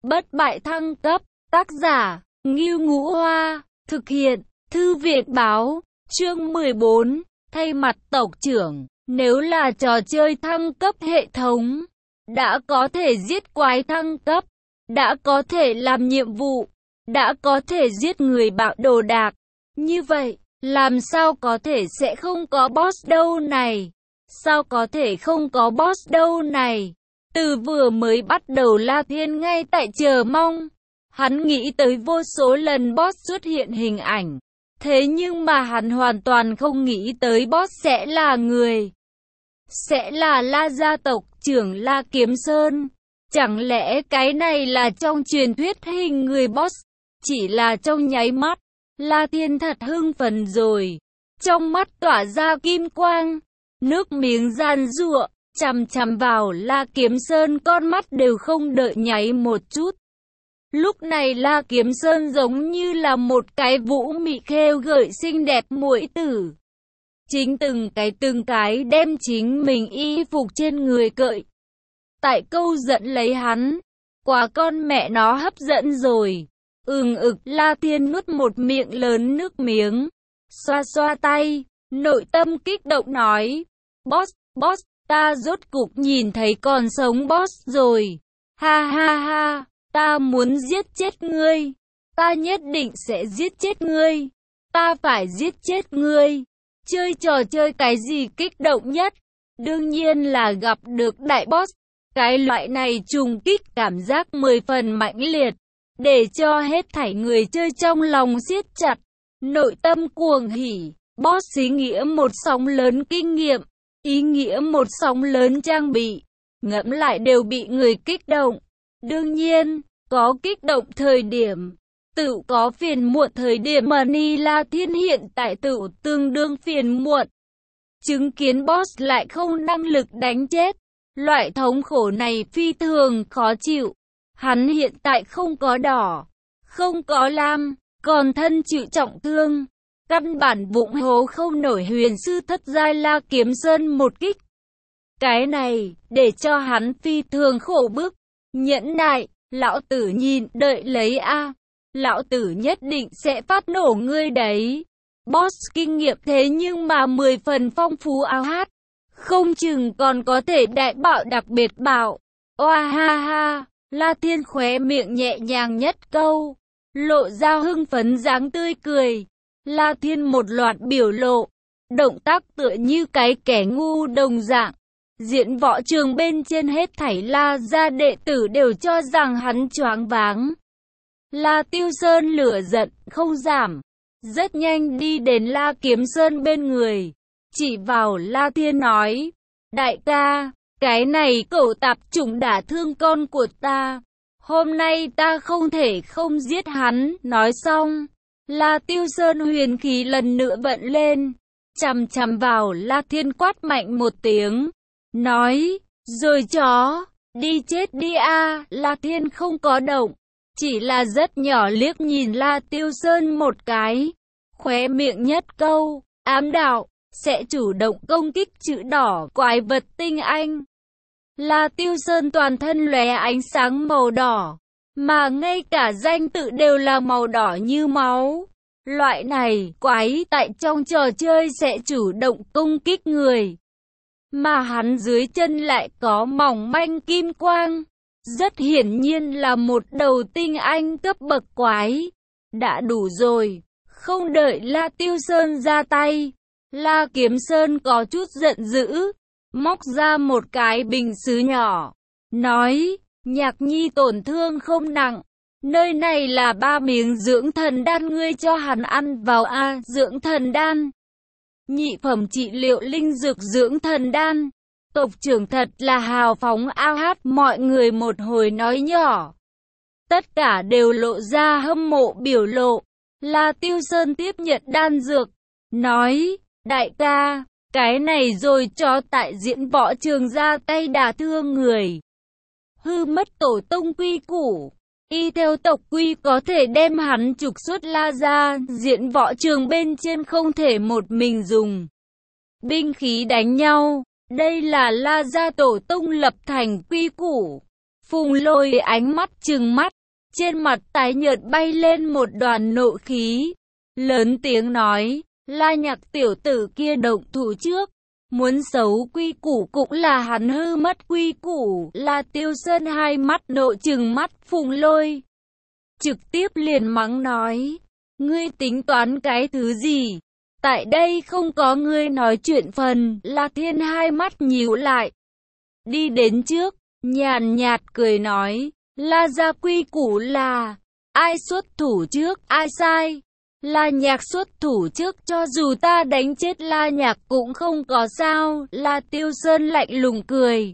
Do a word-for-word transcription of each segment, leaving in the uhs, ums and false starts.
Bất bại thăng cấp, tác giả, Ngưu Ngũ Hoa, thực hiện, Thư viện báo, chương mười bốn, thay mặt tộc trưởng, nếu là trò chơi thăng cấp hệ thống, đã có thể giết quái thăng cấp, đã có thể làm nhiệm vụ, đã có thể giết người bạo đồ đạc, như vậy, làm sao có thể sẽ không có boss đâu này? Sao có thể không có boss đâu này? Từ vừa mới bắt đầu La Thiên ngay tại chờ mong. Hắn nghĩ tới vô số lần boss xuất hiện hình ảnh. Thế nhưng mà hắn hoàn toàn không nghĩ tới boss sẽ là người. Sẽ là La gia tộc trưởng La Kiếm Sơn. Chẳng lẽ cái này là trong truyền thuyết hình người boss? Chỉ là trong nháy mắt, La Thiên thật hưng phấn rồi. Trong mắt tỏa ra kim quang, nước miếng giàn giụa, chằm chằm vào La Kiếm Sơn, con mắt đều không đợi nháy một chút. Lúc này La Kiếm Sơn giống như là một cái vũ mị khêu gợi xinh đẹp muội tử. Chính từng cái từng cái đem chính mình y phục trên người cởi. Tại câu dẫn lấy hắn, quả con mẹ nó hấp dẫn rồi. Ừng ực, La Thiên nuốt một miệng lớn nước miếng, xoa xoa tay, nội tâm kích động nói, boss, boss, ta rốt cục nhìn thấy còn sống boss rồi, ha ha ha, ta muốn giết chết ngươi, ta nhất định sẽ giết chết ngươi, ta phải giết chết ngươi. Chơi trò chơi cái gì kích động nhất? Đương nhiên là gặp được đại boss, cái loại này trùng kích cảm giác mười phần mãnh liệt, để cho hết thảy người chơi trong lòng siết chặt, nội tâm cuồng hỉ. Boss ý nghĩa một sóng lớn kinh nghiệm, ý nghĩa một sóng lớn trang bị, ngẫm lại đều bị người kích động. Đương nhiên, có kích động thời điểm, tự có phiền muộn thời điểm, mà Ni La Thiên hiện tại tự tương đương phiền muộn. Chứng kiến boss lại không năng lực đánh chết, loại thống khổ này phi thường khó chịu. Hắn hiện tại không có đỏ, không có lam, còn thân chịu trọng thương. Căn bản vụng hố không nổi huyền sư thất giai La Kiếm Sơn một kích. Cái này, để cho hắn phi thường khổ bức. Nhẫn nại, lão tử nhìn, đợi lấy a, lão tử nhất định sẽ phát nổ ngươi đấy. Boss kinh nghiệm thế nhưng mà mười phần phong phú ao hát. Không chừng còn có thể đại bạo đặc biệt bạo. Oa ha ha, La Thiên khóe miệng nhẹ nhàng nhất câu, lộ ra hưng phấn dáng tươi cười. La Thiên một loạt biểu lộ, động tác tựa như cái kẻ ngu đồng dạng. Diễn võ trường bên trên hết thảy La gia đệ tử đều cho rằng hắn choáng váng. La Tiêu Sơn lửa giận không giảm, rất nhanh đi đến La Kiếm Sơn bên người, chỉ vào La Thiên nói, đại ca, cái này cẩu tạp chủng đả thương con của ta, hôm nay ta không thể không giết hắn. Nói xong, La Tiêu Sơn huyền khí lần nữa vận lên, chằm chằm vào La Thiên quát mạnh một tiếng, nói, rồi chó, đi chết đi a. La Thiên không có động, chỉ là rất nhỏ liếc nhìn La Tiêu Sơn một cái, khóe miệng nhất câu, ám đạo, sẽ chủ động công kích chữ đỏ quái vật tinh anh. La Tiêu Sơn toàn thân lóe ánh sáng màu đỏ, mà ngay cả danh tự đều là màu đỏ như máu. Loại này, quái tại trong trò chơi sẽ chủ động công kích người. Mà hắn dưới chân lại có mỏng manh kim quang. Rất hiển nhiên là một đầu tinh anh cấp bậc quái. Đã đủ rồi, không đợi La Tiêu Sơn ra tay. La Kiếm Sơn có chút giận dữ, móc ra một cái bình sứ nhỏ, nói, Nhạc Nhi tổn thương không nặng, nơi này là ba miếng dưỡng thần đan, ngươi cho hắn ăn vào a. Dưỡng thần đan, nhị phẩm trị liệu linh dược dưỡng thần đan. Tộc trưởng thật là hào phóng ao hát. Mọi người một hồi nói nhỏ, tất cả đều lộ ra hâm mộ biểu lộ. La Tiêu Sơn tiếp nhận đan dược, nói, đại ca, cái này rồi cho tại diễn võ trường ra tay đả thương người, hư mất tổ tông quy củ, y theo tộc quy có thể đem hắn trục xuất La gia. Diễn võ trường bên trên không thể một mình dùng binh khí đánh nhau, đây là La gia tổ tông lập thành quy củ. Phùng Lôi ánh mắt trừng mắt, trên mặt tái nhợt bay lên một đoàn nộ khí, lớn tiếng nói, La Nhạc tiểu tử kia động thủ trước, muốn xấu quy củ cũng là hắn hư mất quy củ. La Tiêu Sơn hai mắt nộ trừng mắt Phùng Lôi, trực tiếp liền mắng nói, ngươi tính toán cái thứ gì? Tại đây không có ngươi nói chuyện phần. La Thiên hai mắt nhíu lại, đi đến trước, nhàn nhạt cười nói, La gia quy củ là, ai xuất thủ trước, ai sai. La Nhạc xuất thủ trước, cho dù ta đánh chết La Nhạc cũng không có sao. La Tiêu Sơn lạnh lùng cười,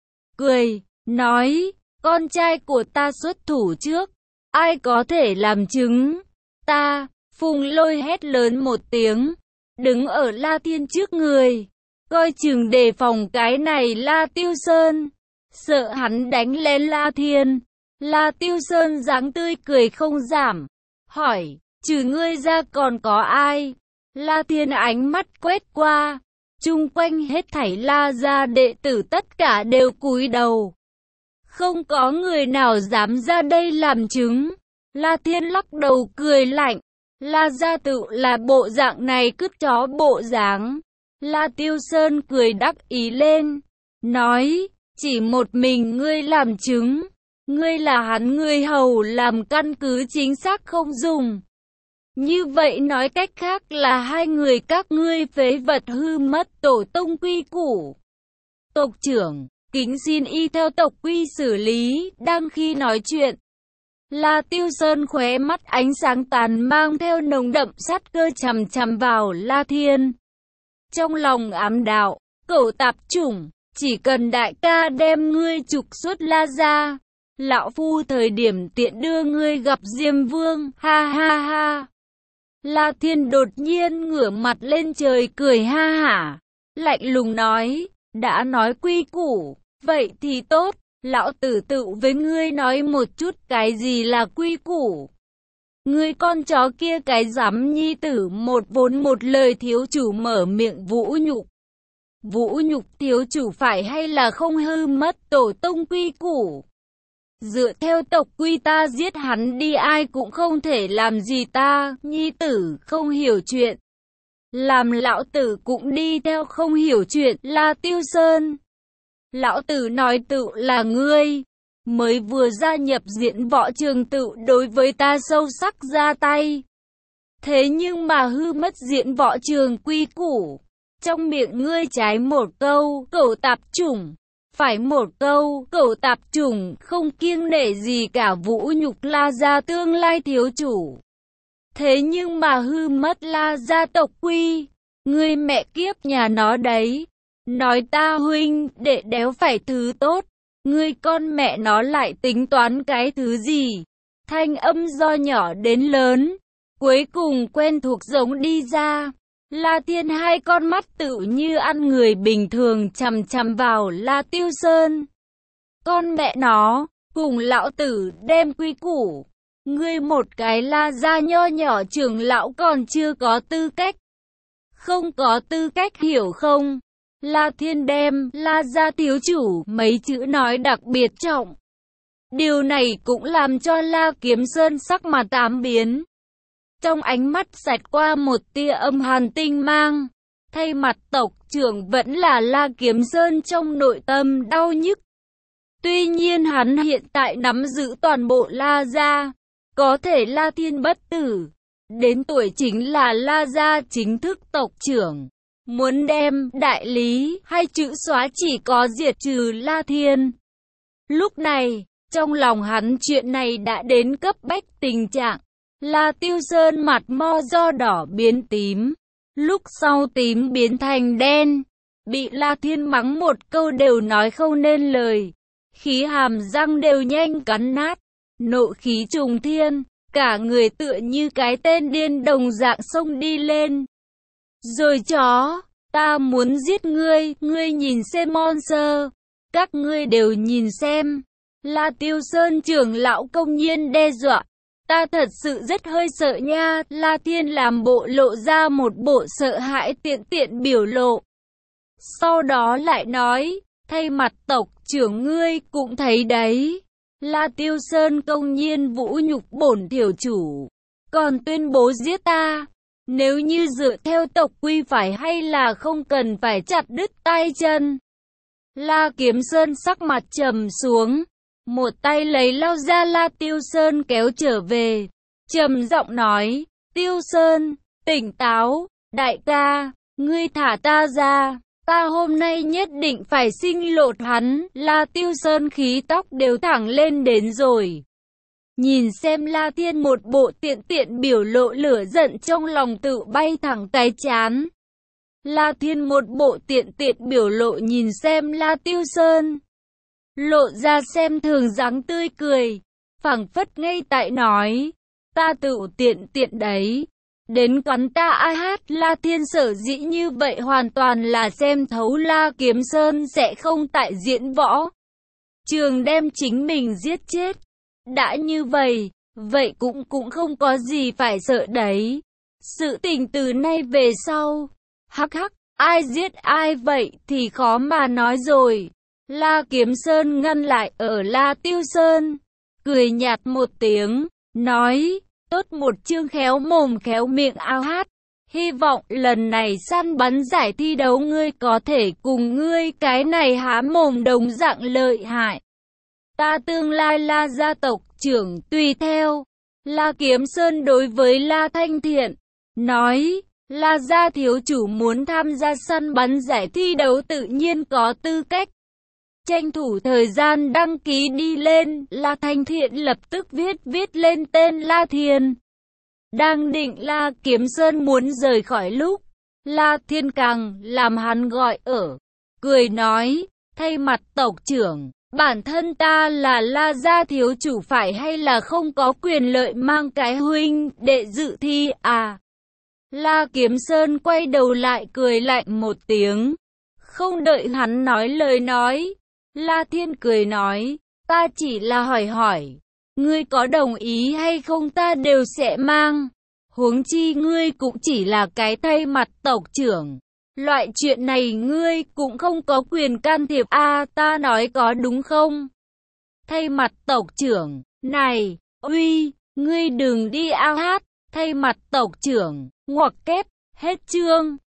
cười, nói, con trai của ta xuất thủ trước, ai có thể làm chứng? Ta. Phùng Lôi hét lớn một tiếng, đứng ở La Thiên trước người, coi chừng đề phòng cái này La Tiêu Sơn, sợ hắn đánh lên La Thiên. La Tiêu Sơn dáng tươi cười không giảm, hỏi, trừ ngươi ra còn có ai? La Thiên ánh mắt quét qua, chung quanh hết thảy La gia đệ tử tất cả đều cúi đầu, không có người nào dám ra đây làm chứng. La Thiên lắc đầu cười lạnh, La gia tự là bộ dạng này cứt chó bộ dáng. La Tiêu Sơn cười đắc ý lên, nói, chỉ một mình ngươi làm chứng, ngươi là hắn người hầu làm căn cứ chính xác không dùng. Như vậy nói cách khác là hai người các ngươi phế vật hư mất tổ tông quy củ. Tộc trưởng, kính xin y theo tộc quy xử lý. Đang khi nói chuyện, La Tiêu Sơn khóe mắt ánh sáng tàn mang theo nồng đậm sát cơ chằm chằm vào La Thiên. Trong lòng ám đạo, cẩu tạp chủng, chỉ cần đại ca đem ngươi trục xuất La gia, lão phu thời điểm tiện đưa ngươi gặp Diêm Vương, ha ha ha. La Thiên đột nhiên ngửa mặt lên trời cười ha hả, lạnh lùng nói, đã nói quy củ, vậy thì tốt, lão tử tự với ngươi nói một chút cái gì là quy củ. Ngươi con chó kia cái dám nhi tử một vốn một lời thiếu chủ mở miệng vũ nhục. Vũ nhục thiếu chủ phải hay là không hư mất tổ tông quy củ. Dựa theo tộc quy ta giết hắn đi ai cũng không thể làm gì ta, nhi tử không hiểu chuyện. Làm lão tử cũng đi theo không hiểu chuyện. La Tiêu Sơn, lão tử nói tự là ngươi, mới vừa gia nhập diễn võ trường tự đối với ta sâu sắc ra tay. Thế nhưng mà hư mất diễn võ trường quy củ. Trong miệng ngươi trái một câu, cẩu tạp chủng. Phải một câu, cẩu tạp chủng, không kiêng nể gì cả vũ nhục La gia tương lai thiếu chủ. Thế nhưng mà hư mất La gia tộc quy. Ngươi mẹ kiếp nhà nó đấy. Nói ta huynh, đệ đéo phải thứ tốt. Ngươi con mẹ nó lại tính toán cái thứ gì? Thanh âm do nhỏ đến lớn, cuối cùng quen thuộc giống đi ra. La Thiên hai con mắt tự như ăn người bình thường chằm chằm vào La Tiêu Sơn. Con mẹ nó, cùng lão tử đem quy củ. Ngươi một cái La gia nho nhỏ trưởng lão còn chưa có tư cách. Không có tư cách hiểu không? La Thiên đem La gia thiếu chủ mấy chữ nói đặc biệt trọng. Điều này cũng làm cho La Kiếm Sơn sắc mặt ám biến. Trong ánh mắt xẹt qua một tia âm hàn tinh mang. Thay mặt tộc trưởng vẫn là La Kiếm Sơn trong nội tâm đau nhức. Tuy nhiên hắn hiện tại nắm giữ toàn bộ La gia. Có thể La Thiên bất tử. Đến tuổi chính là La gia chính thức tộc trưởng. Muốn đem đại lý hai chữ xóa chỉ có diệt trừ La Thiên. Lúc này, trong lòng hắn chuyện này đã đến cấp bách tình trạng. La Tiêu Sơn mặt mo do đỏ biến tím, lúc sau tím biến thành đen, bị La Thiên mắng một câu đều nói không nên lời, khí hàm răng đều nhanh cắn nát, nộ khí trùng thiên, cả người tựa như cái tên điên đồng dạng xông đi lên. Rồi chó, ta muốn giết ngươi, ngươi nhìn xem monster, các ngươi đều nhìn xem. La Tiêu Sơn trưởng lão công nhiên đe dọa. Ta thật sự rất hơi sợ nha. La Thiên làm bộ lộ ra một bộ sợ hãi tiện tiện biểu lộ. Sau đó lại nói, thay mặt tộc trưởng ngươi cũng thấy đấy. La Tiêu Sơn công nhiên vũ nhục bổn tiểu chủ, còn tuyên bố giết ta. Nếu như dựa theo tộc quy phải hay là không cần phải chặt đứt tay chân. La Kiếm Sơn sắc mặt trầm xuống, một tay lấy lao ra La Tiêu Sơn kéo trở về, trầm giọng nói, Tiêu Sơn, tỉnh táo, đại ca, ngươi thả ta ra, ta hôm nay nhất định phải sinh lột hắn. La Tiêu Sơn khí tóc đều thẳng lên đến rồi. Nhìn xem La Thiên một bộ tiện tiện biểu lộ lửa giận trong lòng tự bay thẳng cái chán. La Thiên một bộ tiện tiện biểu lộ nhìn xem La Tiêu Sơn, lộ ra xem thường dáng tươi cười, phảng phất ngay tại nói, ta tự tiện tiện đấy, đến quán ta ai hát. La Thiên sở dĩ như vậy hoàn toàn là xem thấu La Kiếm Sơn sẽ không tại diễn võ trường đem chính mình giết chết. Đã như vậy, vậy cũng cũng không có gì phải sợ đấy. Sự tình từ nay về sau, hắc hắc, ai giết ai vậy thì khó mà nói rồi. La Kiếm Sơn ngăn lại ở La Tiêu Sơn, cười nhạt một tiếng, nói, tốt một chương khéo mồm khéo miệng ao hát. Hy vọng lần này săn bắn giải thi đấu ngươi có thể cùng ngươi cái này há mồm đồng dạng lợi hại. Ta tương lai La gia tộc trưởng tùy theo. La Kiếm Sơn đối với La Thanh Thiện nói, La gia thiếu chủ muốn tham gia săn bắn giải thi đấu tự nhiên có tư cách. Tranh thủ thời gian đăng ký đi lên. La Thanh Thiện lập tức viết viết lên tên La Thiên. Đang định La Kiếm Sơn muốn rời khỏi lúc, La Thiên càng làm hắn gọi ở, cười nói, thay mặt tộc trưởng, bản thân ta là La gia thiếu chủ phải hay là không có quyền lợi mang cái huynh đệ dự thi à? La Kiếm Sơn quay đầu lại cười lạnh một tiếng, không đợi hắn nói lời nói. La Thiên cười nói, ta chỉ là hỏi hỏi, ngươi có đồng ý hay không ta đều sẽ mang. Huống chi ngươi cũng chỉ là cái thay mặt tộc trưởng. Loại chuyện này ngươi cũng không có quyền can thiệp a à, ta nói có đúng không? Thay mặt tộc trưởng, này, uy, ngươi đừng đi ao hát, thay mặt tộc trưởng, ngoặc kép, hết chương.